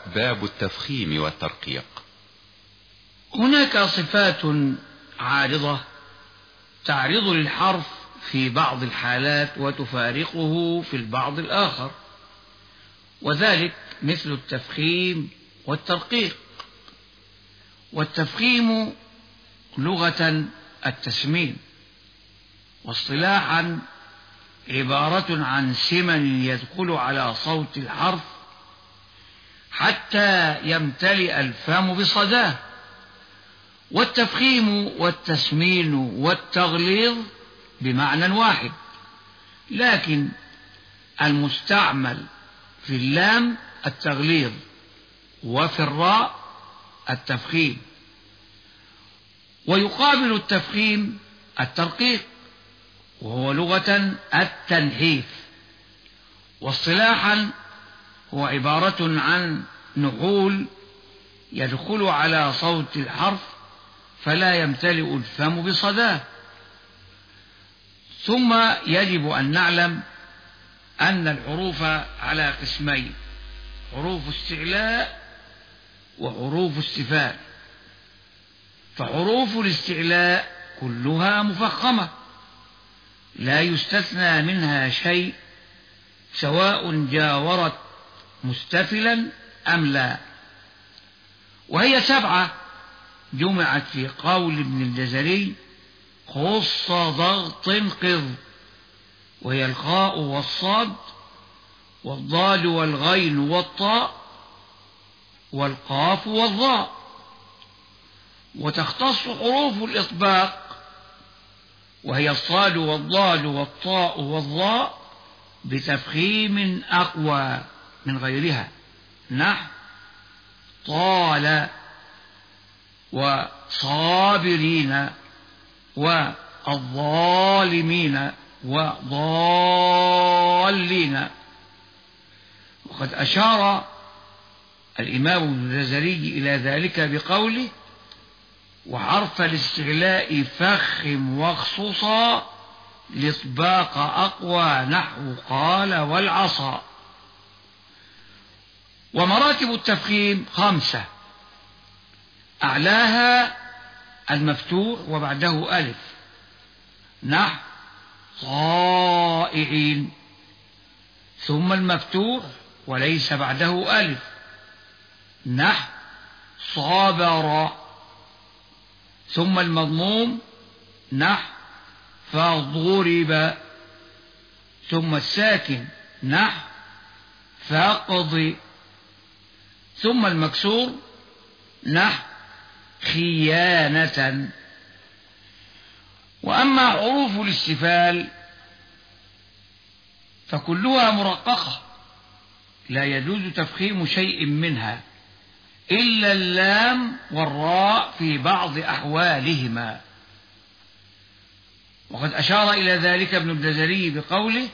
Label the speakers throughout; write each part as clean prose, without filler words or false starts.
Speaker 1: باب التفخيم والترقيق.
Speaker 2: هناك صفات عارضة تعرض للحرف في بعض الحالات وتفارقه في البعض الآخر، وذلك مثل التفخيم والترقيق. والتفخيم لغة التسمين، واصطلاحا عبارة عن سمن يدخل على صوت الحرف حتى يمتلئ الفم بصداه. والتفخيم والتسمين والتغليظ بمعنى واحد، لكن المستعمل في اللام التغليظ وفي الراء التفخيم. ويقابل التفخيم الترقيق، وهو لغة التنحيف، واصطلاحا هو عبارة عن نحول يدخل على صوت الحرف فلا يمتلئ الفم بصداه. ثم يجب أن نعلم أن الحروف على قسمين: حروف استعلاء وحروف استفهام. فحروف الاستعلاء كلها مفخمة لا يستثنى منها شيء، سواء جاورت مستفلا أم لا، وهي 7 جمعت في قول ابن الجزري: خص ضغط قض، وهي الخاء والصاد والضاد والغين والطاء والقاف والظاء. وتختص حروف الإطباق، وهي الصاد والضاد والطاء والظاء، بتفخيم أقوى من غيرها، نحو طال وصابرين والظالمين وضالين. وقد أشار الإمام الجزري إلى ذلك بقوله: وحرف الاستعلاء فخم واخصصا الإطباق أقوى، نحو قال والعصا. ومراتب التفخيم 5: أعلاها المفتوح وبعده ألف، نحو طائعين، ثم المفتوح وليس بعده ألف، نحو صابر، ثم المضموم، نحو فضرب، ثم الساكن، نحو فاقض، ثم المكسور، نحو خيانة. وأما حروف الاستفهام فكلها مرققة لا يجوز تفخيم شيء منها إلا اللام والراء في بعض أحوالهما. وقد أشار إلى ذلك ابن الجزري بقوله: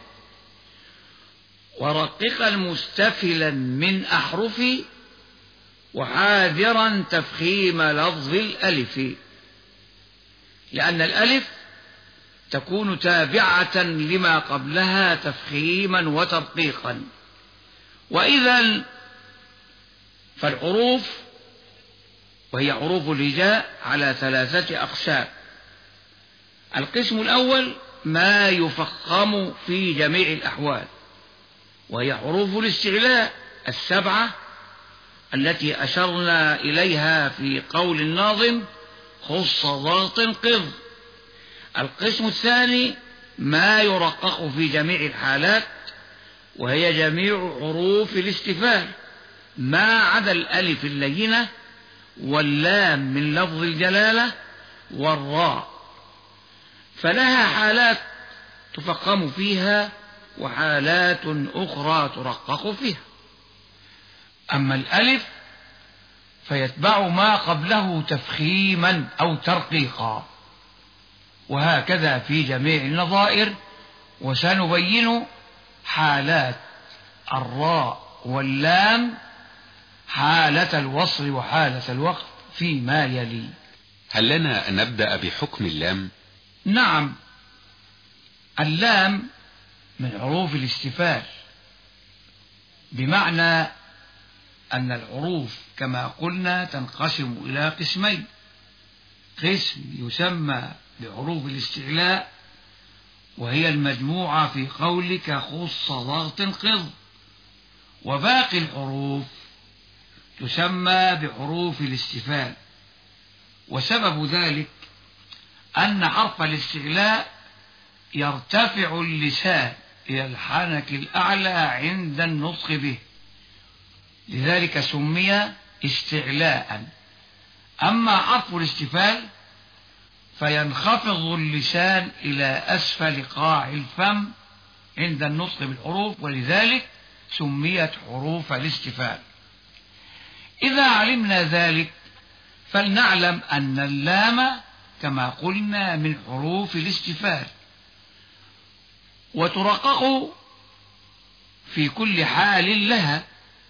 Speaker 2: ورقق المستفلا من أحرفي وحاذرا تفخيم لفظ الألف، لأن الألف تكون تابعة لما قبلها تفخيما وترقيقا. وإذا فالحروف وهي حروف الهجاء على 3 أقسام: القسم الأول ما يفخم في جميع الأحوال، وهي حروف الاستعلاء 7 التي أشرنا إليها في قول الناظم: خص ضغط قض. القسم الثاني ما يرقق في جميع الحالات، وهي جميع حروف الاستفهام ما عدا الألف اللينة واللام من لفظ الجلالة والراء، فلها حالات تفخم فيها وحالات أخرى ترقق فيها. أما الألف فيتبع ما قبله تفخيما أو ترقيقا، وهكذا في جميع النظائر. وسنبين حالات الراء واللام، حالة الوصل وحالة الوقف فيما يلي.
Speaker 1: هل لنا أن نبدأ بحكم اللام؟
Speaker 2: نعم، اللام من حروف الاستفهام، بمعنى أن الحروف كما قلنا تنقسم إلى قسمين: قسم يسمى بحروف الاستعلاء، وهي المجموعة في قولك خص ضغط قض، وباقي الحروف تسمى بحروف الاستفال. وسبب ذلك أن حرف الاستعلاء يرتفع اللسان إلى الحنك الأعلى عند النطق به، لذلك سمي استعلاء. أما حرف الاستفال فينخفض اللسان إلى أسفل قاع الفم عند النطق بالحروف، ولذلك سميت حروف الاستفال. إذا علمنا ذلك فلنعلم أن اللام كما قلنا من حروف الاستفال، وترقق في كل حال لها،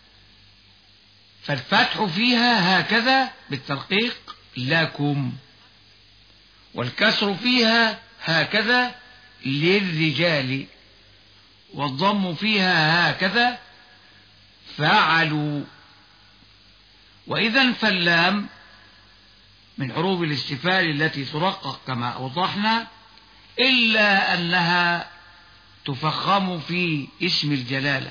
Speaker 2: فالفتح فيها هكذا بالترقيق لكم، والكسر فيها هكذا للرجال، والضم فيها هكذا فعلوا. وإذا فاللام من حروف الاستفال التي ترقق كما أوضحنا، إلا أنها تفخم في اسم الجلالة.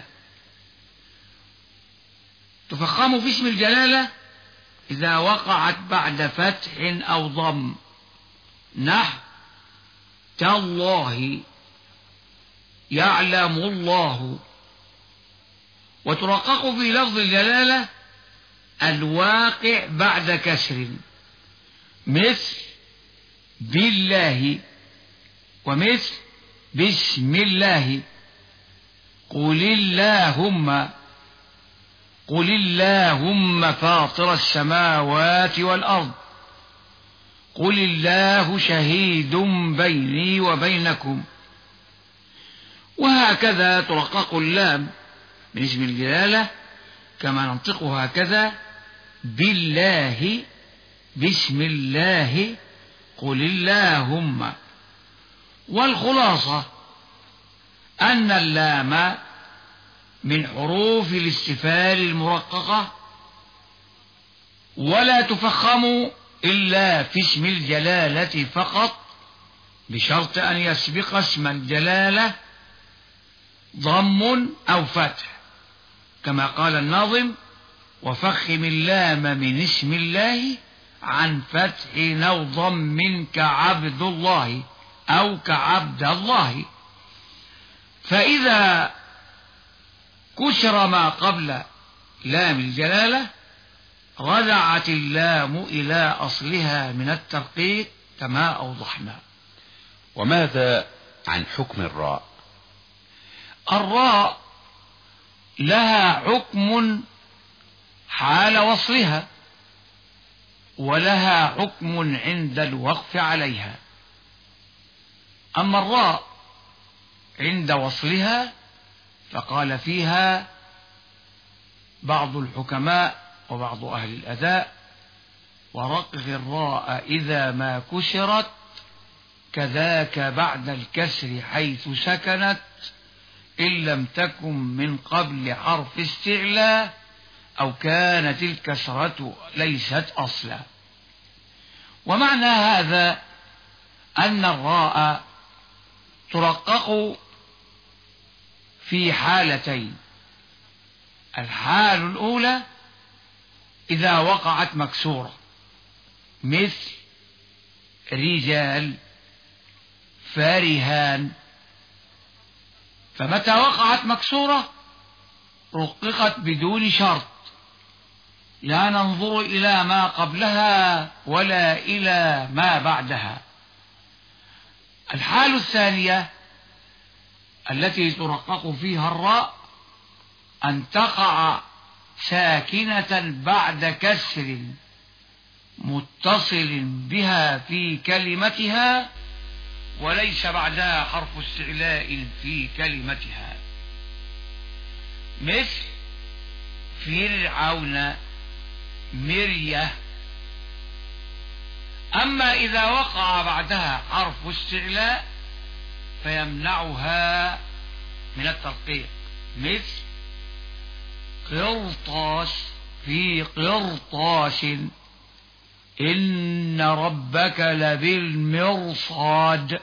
Speaker 2: تفخم في اسم الجلالة إذا وقعت بعد فتح أو ضم، نحو تالله، يعلم الله. وترقق في لفظ الجلالة الواقع بعد كسر، مثل بالله، ومثل بسم الله. قل اللهم فاطر السماوات والأرض، قل الله شهيد بيني وبينكم. وهكذا ترقق اللام من اسم الجلالة كما ننطقها هكذا: بالله، بسم الله، قل اللهم. والخلاصة أن اللام من حروف الاستفال المرققة، ولا تفخم إلا في اسم الجلالة فقط، بشرط أن يسبق اسم الجلالة ضم أو فتح، كما قال الناظم: وفخم اللام من اسم الله عن فتح أو ضم كعبد الله أو كعبد الله. فإذا كسر ما قبل لام الجلالة رجعت اللام إلى أصلها من الترقيق كما أوضحنا.
Speaker 1: وماذا عن حكم الراء؟
Speaker 2: الراء لها حكم حال وصلها، ولها حكم عند الوقف عليها. أما الراء عند وصلها فقال فيها بعض الحكماء وبعض أهل الأداء: ورقق الراء إذا ما كسرت، كذاك بعد الكسر حيث سكنت، إن لم تكن من قبل حرف استعلاء، أو كانت الكسرة ليست أصلا. ومعنى هذا أن الراء ترقق في حالتين: الحال الأولى إذا وقعت مكسورة، مثل رجال، فرهان. فمتى وقعت مكسورة رققت بدون شرط، لا ننظر إلى ما قبلها ولا إلى ما بعدها. الحال الثانية التي ترقق فيها الراء أن تقع ساكنة بعد كسر متصل بها في كلمتها، وليس بعدها حرف استعلاء في كلمتها، مثل فرعون، مرية. أما إذا وقع بعدها حرف استعلاء فيمنعها من الترقيق، مثل قرطاس، في قرطاس إن ربك لبالمرصاد.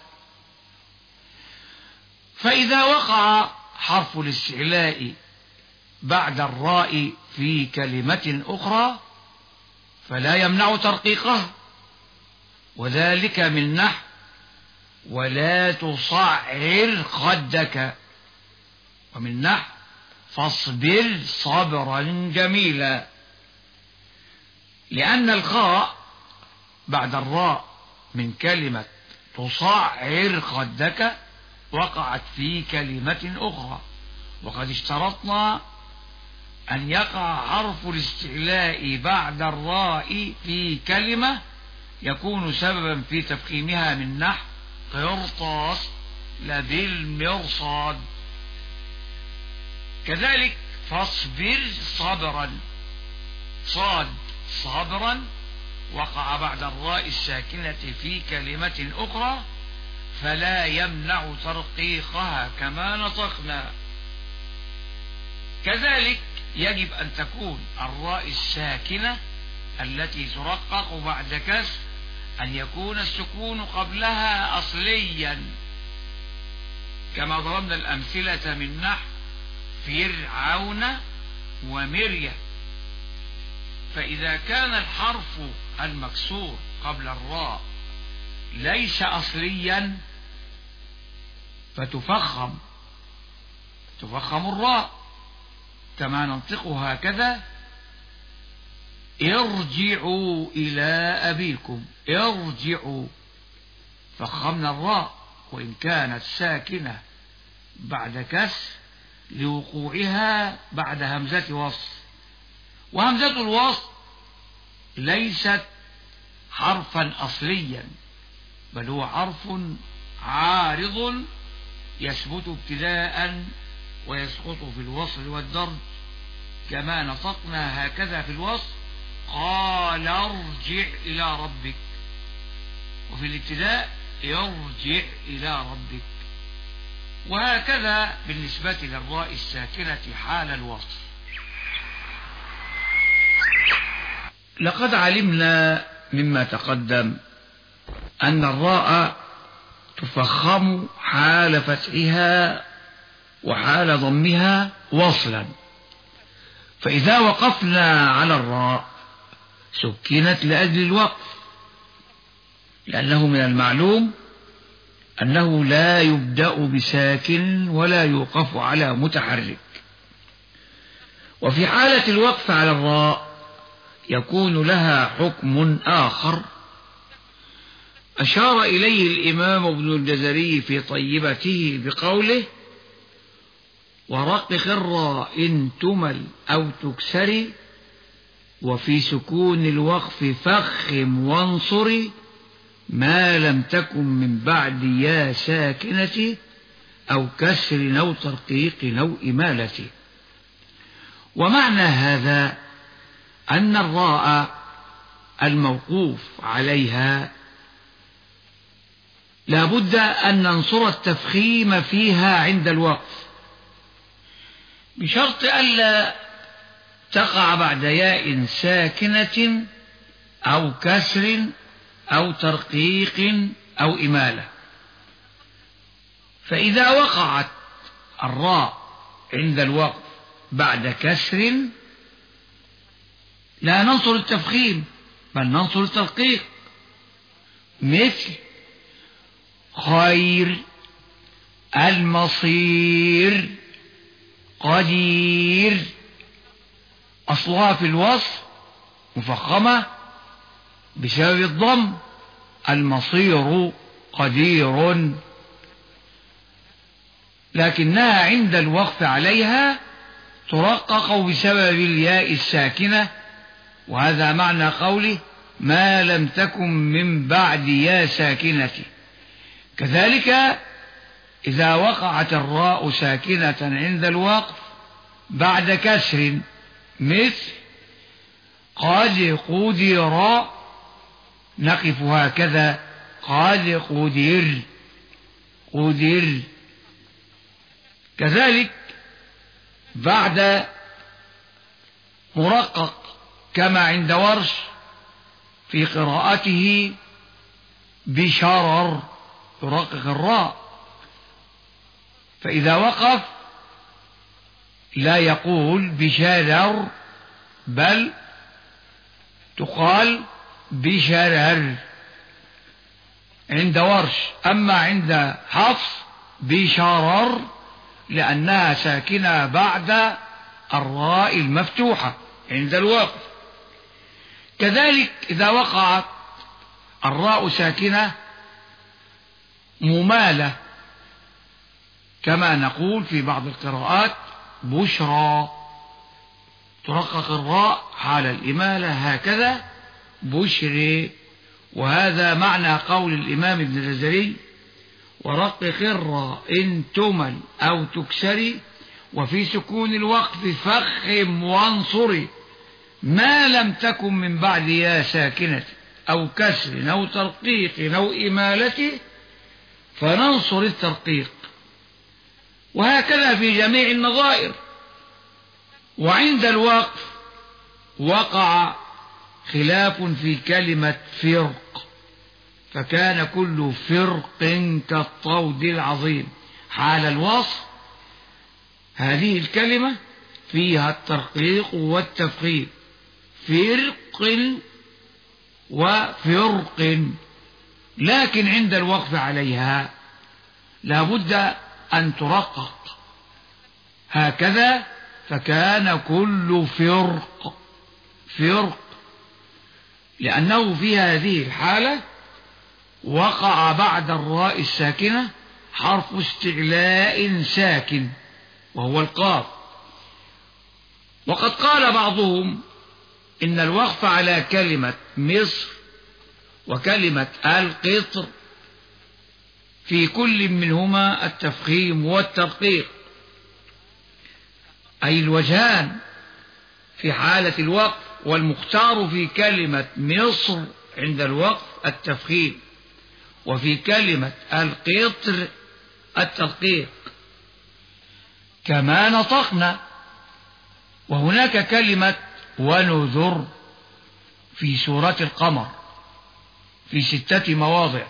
Speaker 2: فإذا وقع حرف الاستعلاء بعد الراء في كلمة أخرى فلا يمنع ترقيقه، وذلك من نحو ولا تصعر خدك، ومن نحو فاصبر صبرا جميلا، لأن الخاء بعد الراء من كلمة تصعر خدك وقعت في كلمة أخرى، وقد اشترطنا أن يقع حرف الاستعلاء بعد الراء في كلمة يكون سببا في تفخيمها، من نحو قرطاس لبالمرصاد. كذلك فاصبر صبرا، صاد صبرا وقع بعد الراء الساكنة في كلمة أخرى فلا يمنع ترقيقها كما نطقنا. كذلك يجب أن تكون الراء الساكنة التي ترقق بعد كسر أن يكون السكون قبلها أصليا، كما ضربنا الأمثلة من نحو فرعون ومريم. فإذا كان الحرف المكسور قبل الراء ليس أصليا فتفخم الراء، كما ننطقها هكذا: ارجعوا إلى أبيكم، ارجعوا، فخمنا الراء وإن كانت ساكنة بعد كسر لوقوعها بعد همزة وصل، وهمزة الوصل ليست حرفا أصليا بل هو حرف عارض يثبت ابتداء ويسقط في الوصل والضرب، كما نطقنا هكذا في الوصل: قال ارجع إلى ربك، وفي الابتداء ارجع إلى ربك. وهكذا بالنسبة للراء الساكنة حال الوصل. لقد علمنا مما تقدم أن الراء تفخم حال فتحها وحال ضمها وصلا، فإذا وقفنا على الراء سكنت لأجل الوقف، لأنه من المعلوم أنه لا يبدأ بساكن ولا يوقف على متحرك. وفي حالة الوقف على الراء يكون لها حكم آخر أشار إليه الإمام ابن الجزري في طيبته بقوله: ورقق الراء إن تمل أو تكسر، وفي سكون الوقف فخم وانصر، ما لم تكن من بعد يا ساكنة أو كسر أو ترقيق أو إمالة. ومعنى هذا أن الراء الموقوف عليها لا بد أن ننصر التفخيم فيها عند الوقف، بشرط ألا تقع بعد ياء ساكنة أو كسر أو ترقيق أو إمالة. فإذا وقعت الراء عند الوقف بعد كسر لا ننصر التفخيم بل ننصر الترقيق، مثل خير، المصير، قدير، أصلها في الوصف مفخمة بسبب الضم، المصير قدير، لكنها عند الوقف عليها ترقق بسبب الياء الساكنة، وهذا معنى قوله: ما لم تكن من بعد يا ساكنة. كذلك إذا وقعت الراء ساكنة عند الوقف بعد كسر، مثل قد قدر، نقف هكذا: قد قدر، قدر. كذلك بعد مرقق كما عند ورش في قراءته بشرر، يرقق الراء، فإذا وقف لا يقول بشرر بل تقال بشرر عند ورش. أما عند حفص بشرر لأنها ساكنة بعد الراء المفتوحة عند الوقف. كذلك إذا وقعت الراء ساكنة ممالة كما نقول في بعض القراءات بشرى، ترقق الراء حال الإمالة هكذا بشري. وهذا معنى قول الإمام ابن الجزري: ورقق الراء إن تمل أو تكسري، وفي سكون الوقف فخم وانصري، ما لم تكن من بعد يا ساكنة أو كسر أو ترقيق أو إمالة فننصر الترقيق. وهكذا في جميع النظائر. وعند الوقف وقع خلاف في كلمة فرق، فكان كل فرق كالطود العظيم. حال الوصف هذه الكلمة فيها الترقيق والتفخيم، فرق وفرق، لكن عند الوقف عليها لا بد أن ترقق هكذا، فكان كل فرق لأنه في هذه الحالة وقع بعد الراء الساكنة حرف استعلاء ساكن وهو القاف. وقد قال بعضهم إن الوقف على كلمة مصر وكلمة القطر في كل منهما التفخيم والترقيق، أي الوجهان في حالة الوقف، والمختار في كلمة مصر عند الوقف التفخيم، وفي كلمة القطر الترقيق كما نطقنا. وهناك كلمة ونذر في سورة القمر في 6 مواضع.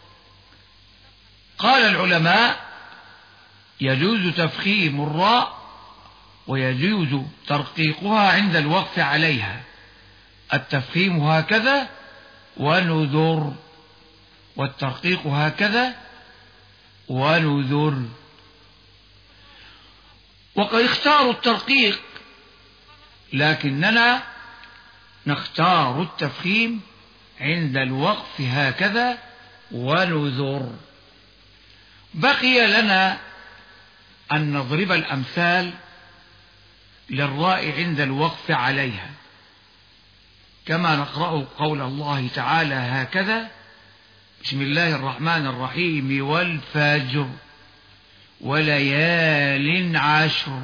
Speaker 2: قال العلماء: يجوز تفخيم الراء ويجوز ترقيقها عند الوقف عليها، التفخيم هكذا ونذر، والترقيق هكذا ونذر. وقد اختاروا الترقيق، لكننا نختار التفخيم عند الوقف هكذا ونذر. بقي لنا أن نضرب الأمثال للراء عند الوقف عليها، كما نقرأ قول الله تعالى هكذا: بسم الله الرحمن الرحيم والفجر وليال عشر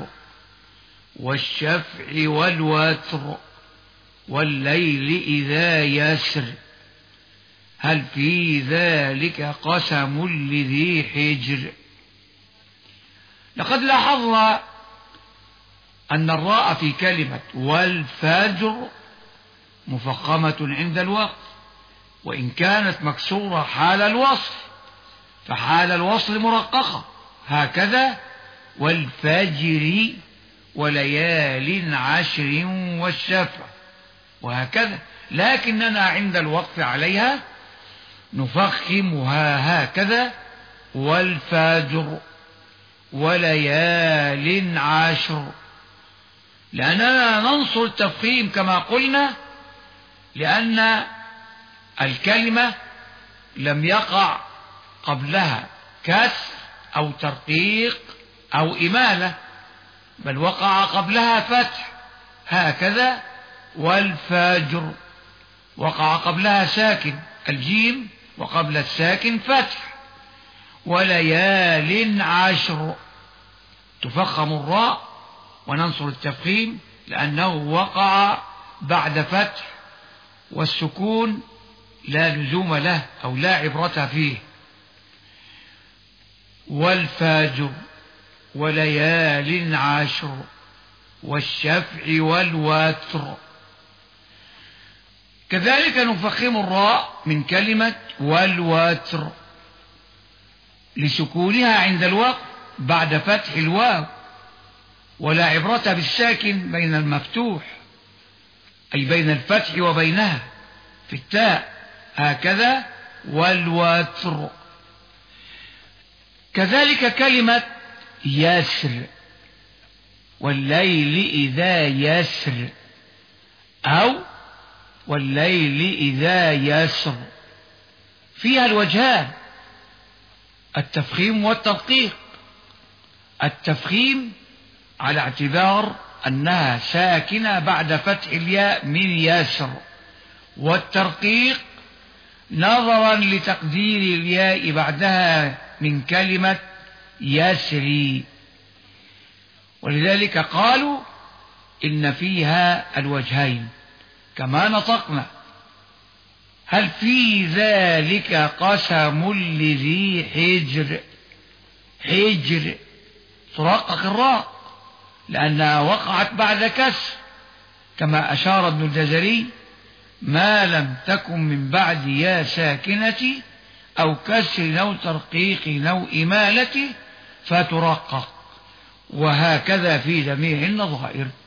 Speaker 2: والشفع والوتر والليل إذا يسر هل في ذلك قسم لذي حجر. لقد لاحظنا أن الراء في كلمة والفجر مفخمة عند الوقف، وإن كانت مكسورة حال الوصل، فحال الوصل مرققة هكذا: والفجر وليال عشر والشفع، وهكذا. لكننا عند الوقف عليها نفخمها هكذا: والفجر وليال عشر، لأننا ننصر التفخيم كما قلنا، لأن الكلمة لم يقع قبلها كسر أو ترقيق أو إمالة، بل وقع قبلها فتح هكذا: والفجر، وقع قبلها ساكن الجيم وقبل الساكن فتح. وليال عشر، تفخم الراء وننصر التفخيم لأنه وقع بعد فتح، والسكون لا لزوم له أو لا عبرة فيه. والفجر وليال عشر والشفع والوتر. كذلك نفخم الراء من كلمة والوتر لسكونها عند الوقف بعد فتح الواو، ولا عبرة بالساكن بين المفتوح، أي بين الفتح وبينها في التاء، هكذا والوتر. كذلك كلمة يسر، والليل إذا يسر، أو والليل إذا يسر، فيها الوجهان التفخيم والتدقيق. التفخيم على اعتبار أنها ساكنة بعد فتح الياء من يسر، والترقيق نظرا لتقدير الياء بعدها من كلمة يسري، ولذلك قالوا إن فيها الوجهين كما نطقنا. هل في ذلك قسم لذي حجر؟ حجر ترقق الراء لأنها وقعت بعد كسر، كما أشار ابن الجزري: ما لم تكن من بعد يا ساكنة أو كسر أو ترقيق أو إمالة فترقق، وهكذا في جميع النظائر.